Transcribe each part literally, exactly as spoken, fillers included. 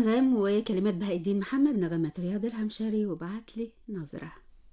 أنغام وكلمات بهاء الدين محمد، نغمة رياض الهمشري، وبعت لي نظرة.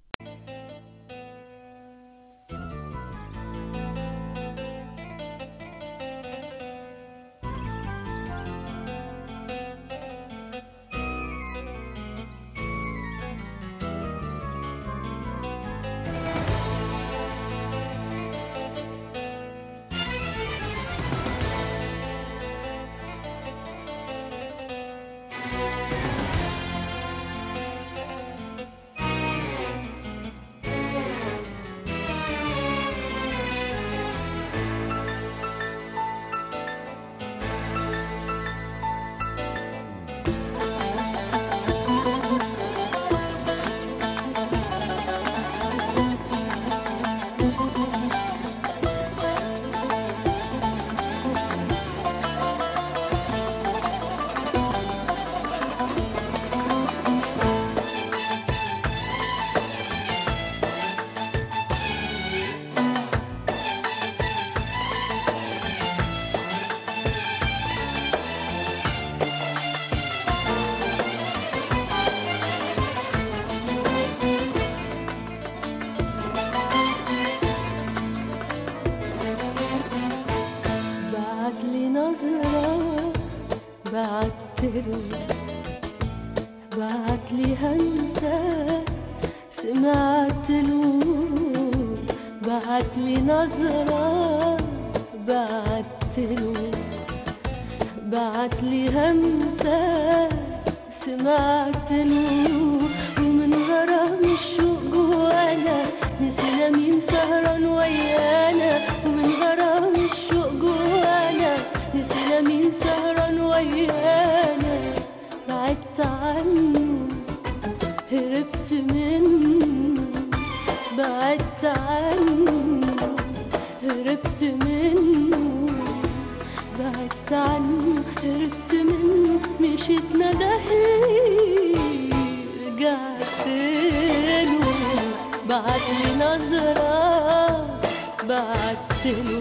بعتلي همسة سمعتله، بعتلي نظرة بعتله، بعتلي همسة سمعتله، ومن غرام الشوق جوانا نسينا مين سهران ويانا، ومن غرام الشوق جوانا نسينا مين سهران ويانا، بعدت عنه هربت منه، بعدت عنه هربت منه، بعدت عنه هربت منه، مشيت ندهلي رجعت له، بعتلي نظرة بعتله،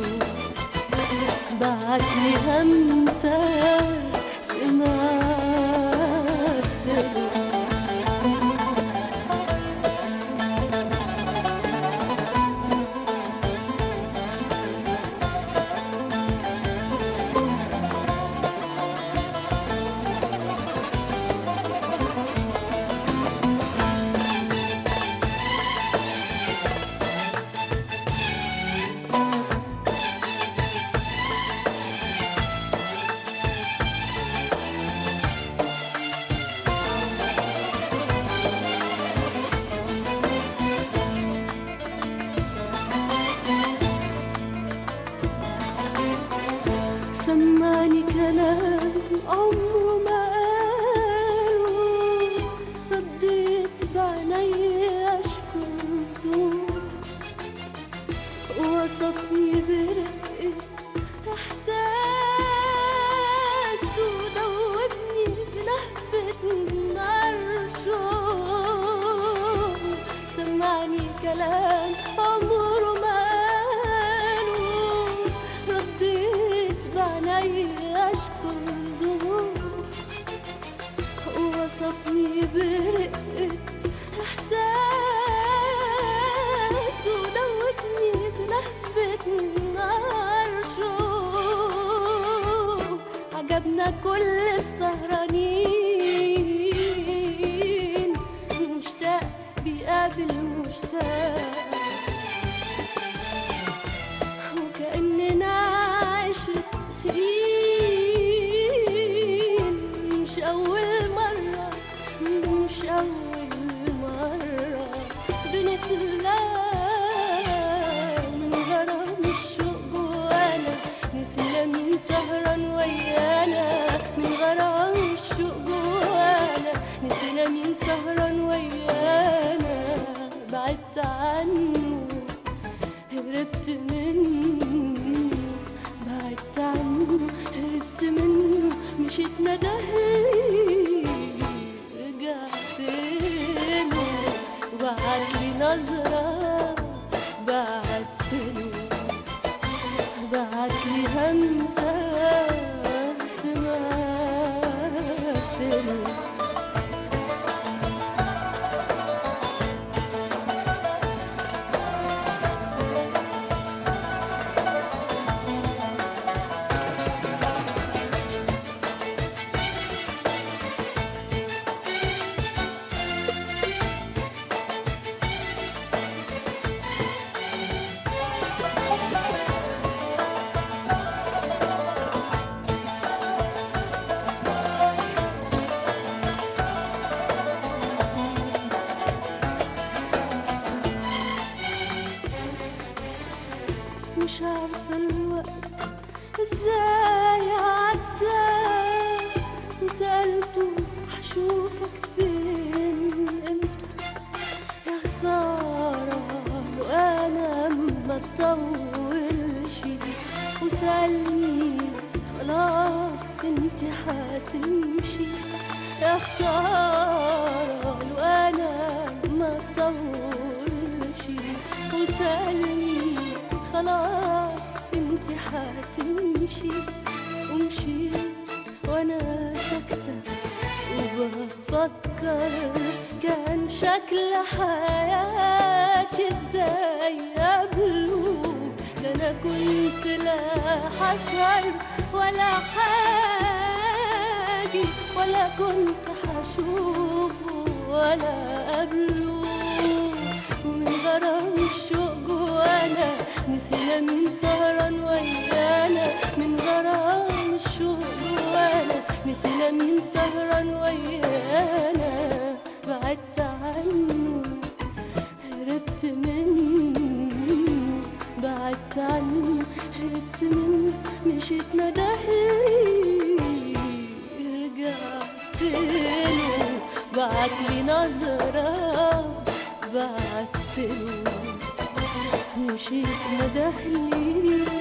بعتلي همسة سمعتله. سمعني كلام عمره ما قاله، رديت بعيني أشكر ذوق، وصفني برقة إحساس، ودوبني بلهفة عرشه. سمعني كلام عمره ما أشكر ذوق، وصفني برقة إحساس، ودوبني بلهفة عرشه. عجبنا كل السهرانين، مشتاق بيقابل مشتاق، وكأننا عشرة سنين، مش أول مرة مش أول مرة بنتلاقى، من غرام الشوق جوانا نسينا مين سهران ويانا، من غرام الشوق جوانا نسينا مين سهران ويانا، بعدت عنه هربت منه، بعدت عنه هربت منه، مشيت ندهلي رجعت له، وبعتلي نظرة بعتله، بعتلي همسة سمعتله. وسألني خلاص انت هتمشي يا خسارة لو انا ما طولش، وسألني خلاص انت هتمشي، ومشيت وانا ساكتة وبفكر كان شكل حياتي ازاي قبله، ده انا كنت لا حسهر ولا حاجي ولا كنت حشوفه ولا قبله، ومن غرام الشوق جوانا نسينا مين سهران ويانا، من غرام الشوق جوانا نسينا مين سهران ويانا، بعدت عنه هربت منه، بعدت عنه هربت منه، مشيت ندهلي رجعت له، بعتلي نظرة بعتله، مشيت ندهلي